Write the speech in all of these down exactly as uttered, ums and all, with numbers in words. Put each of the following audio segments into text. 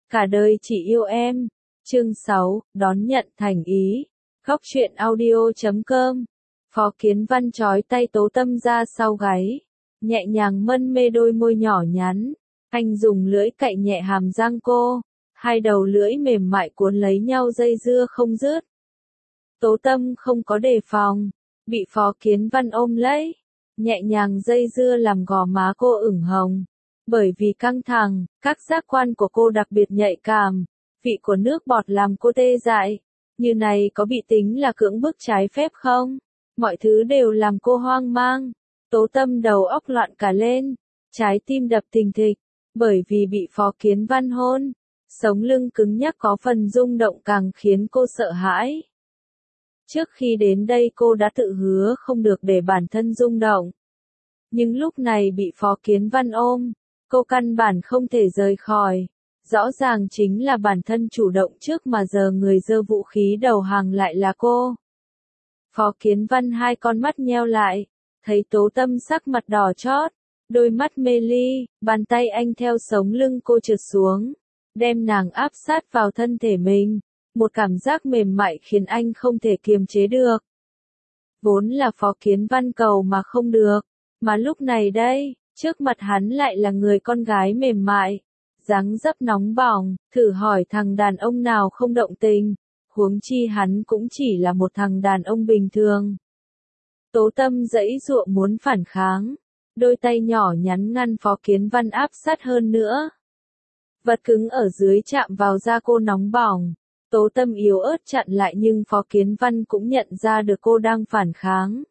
Cả đời chỉ yêu em. Chương sáu, đón nhận thành ý. Góc truyện audio chấm com. Phó Kiến Văn trói tay Tố Tâm ra sau gáy, nhẹ nhàng mân mê đôi môi nhỏ nhắn. Anh dùng lưỡi cạy nhẹ hàm răng cô, hai đầu lưỡi mềm mại cuốn lấy nhau dây dưa không dứt. Tố Tâm không có đề phòng, bị Phó Kiến Văn ôm lấy, nhẹ nhàng dây dưa làm gò má cô ửng hồng. Bởi vì căng thẳng, các giác quan của cô đặc biệt nhạy cảm, vị của nước bọt làm cô tê dại. Như này có bị tính là cưỡng bức trái phép không? Mọi thứ đều làm cô hoang mang. Tố Tâm đầu óc loạn cả lên, trái tim đập thình thịch, bởi vì bị Phó Kiến Văn hôn, sống lưng cứng nhắc có phần rung động càng khiến cô sợ hãi. Trước khi đến đây cô đã tự hứa không được để bản thân rung động. Nhưng lúc này bị Phó Kiến Văn ôm, cô căn bản không thể rời khỏi. Rõ ràng chính là bản thân chủ động trước mà giờ người giơ vũ khí đầu hàng lại là cô. Phó Kiến Văn hai con mắt nheo lại, thấy Tố Tâm sắc mặt đỏ chót, đôi mắt mê ly, bàn tay anh theo sống lưng cô trượt xuống, đem nàng áp sát vào thân thể mình, một cảm giác mềm mại khiến anh không thể kiềm chế được. Vốn là Phó Kiến Văn cầu mà không được, mà lúc này đây, trước mặt hắn lại là người con gái mềm mại, dáng dấp nóng bỏng, thử hỏi thằng đàn ông nào không động tình, huống chi hắn cũng chỉ là một thằng đàn ông bình thường. Tố Tâm giãy giụa muốn phản kháng, đôi tay nhỏ nhắn ngăn Phó Kiến Văn áp sát hơn nữa. Vật cứng ở dưới chạm vào da cô nóng bỏng, Tố Tâm yếu ớt chặn lại nhưng Phó Kiến Văn cũng nhận ra được cô đang phản kháng.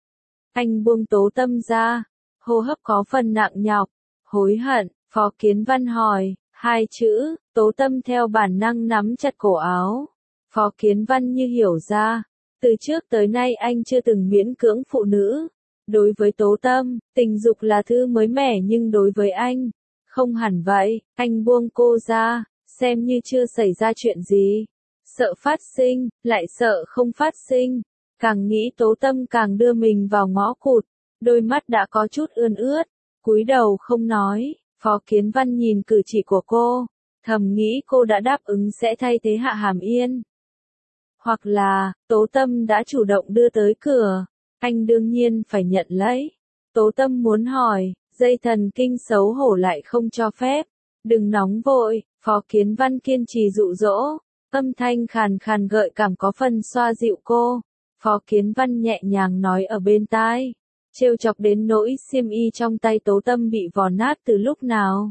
Anh buông Tố Tâm ra, hô hấp có phần nặng nhọc, hối hận. Phó Kiến Văn hỏi, hai chữ, Tố Tâm theo bản năng nắm chặt cổ áo. Phó Kiến Văn như hiểu ra, từ trước tới nay anh chưa từng miễn cưỡng phụ nữ. Đối với Tố Tâm, tình dục là thứ mới mẻ nhưng đối với anh, không hẳn vậy. Anh buông cô ra, xem như chưa xảy ra chuyện gì. Sợ phát sinh, lại sợ không phát sinh. Càng nghĩ Tố Tâm càng đưa mình vào ngõ cụt, đôi mắt đã có chút ươn ướt, cúi đầu không nói. Phó Kiến Văn nhìn cử chỉ của cô, thầm nghĩ cô đã đáp ứng sẽ thay thế Hạ Hàm Yên. Hoặc là, Tố Tâm đã chủ động đưa tới cửa, anh đương nhiên phải nhận lấy. Tố Tâm muốn hỏi, dây thần kinh xấu hổ lại không cho phép. Đừng nóng vội, Phó Kiến Văn kiên trì dụ dỗ, âm thanh khàn khàn gợi cảm có phần xoa dịu cô. Phó Kiến Văn nhẹ nhàng nói ở bên tai, trêu chọc đến nỗi xiêm y trong tay Tố Tâm bị vò nát từ lúc nào.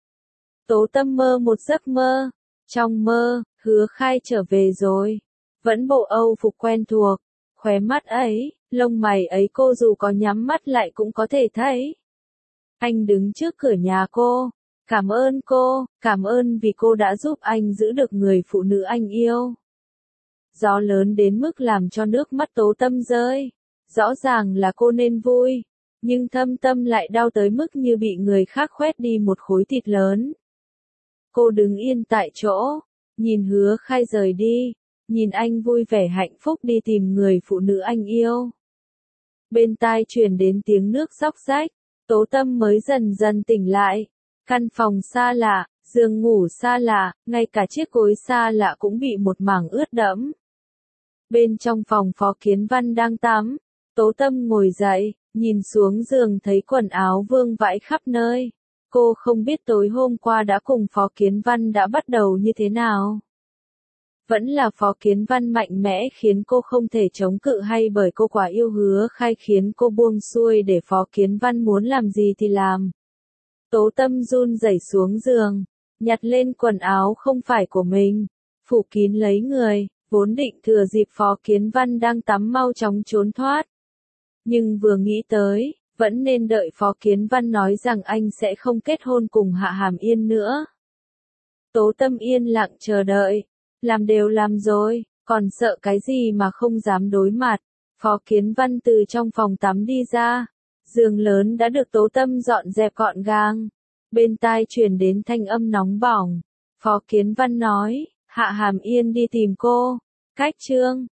Tố Tâm mơ một giấc mơ, trong mơ, Hứa Khai trở về rồi, vẫn bộ Âu phục quen thuộc, khóe mắt ấy, lông mày ấy cô dù có nhắm mắt lại cũng có thể thấy. Anh đứng trước cửa nhà cô, cảm ơn cô, cảm ơn vì cô đã giúp anh giữ được người phụ nữ anh yêu. Gió lớn đến mức làm cho nước mắt Tố Tâm rơi. Rõ ràng là cô nên vui, nhưng thâm tâm lại đau tới mức như bị người khác khoét đi một khối thịt lớn. Cô đứng yên tại chỗ, nhìn Hứa Khai rời đi, nhìn anh vui vẻ hạnh phúc đi tìm người phụ nữ anh yêu. Bên tai truyền đến tiếng nước róc rách, Tố Tâm mới dần dần tỉnh lại. Căn phòng xa lạ, giường ngủ xa lạ, ngay cả chiếc gối xa lạ cũng bị một mảng ướt đẫm. Bên trong phòng Phó Kiến Văn đang tắm. Tố Tâm ngồi dậy, nhìn xuống giường thấy quần áo vương vãi khắp nơi. Cô không biết tối hôm qua đã cùng Phó Kiến Văn đã bắt đầu như thế nào. Vẫn là Phó Kiến Văn mạnh mẽ khiến cô không thể chống cự hay bởi cô quá yêu Hứa Khai khiến cô buông xuôi để Phó Kiến Văn muốn làm gì thì làm. Tố Tâm run rẩy xuống giường, nhặt lên quần áo không phải của mình, phủ kín lấy người, vốn định thừa dịp Phó Kiến Văn đang tắm mau chóng trốn thoát. Nhưng vừa nghĩ tới, vẫn nên đợi Phó Kiến Văn nói rằng anh sẽ không kết hôn cùng Hạ Hàm Yên nữa. Tố Tâm yên lặng chờ đợi, làm đều làm rồi, còn sợ cái gì mà không dám đối mặt. Phó Kiến Văn từ trong phòng tắm đi ra, giường lớn đã được Tố Tâm dọn dẹp gọn gàng. Bên tai truyền đến thanh âm nóng bỏng. Phó Kiến Văn nói, Hạ Hàm Yên đi tìm cô. Cách chương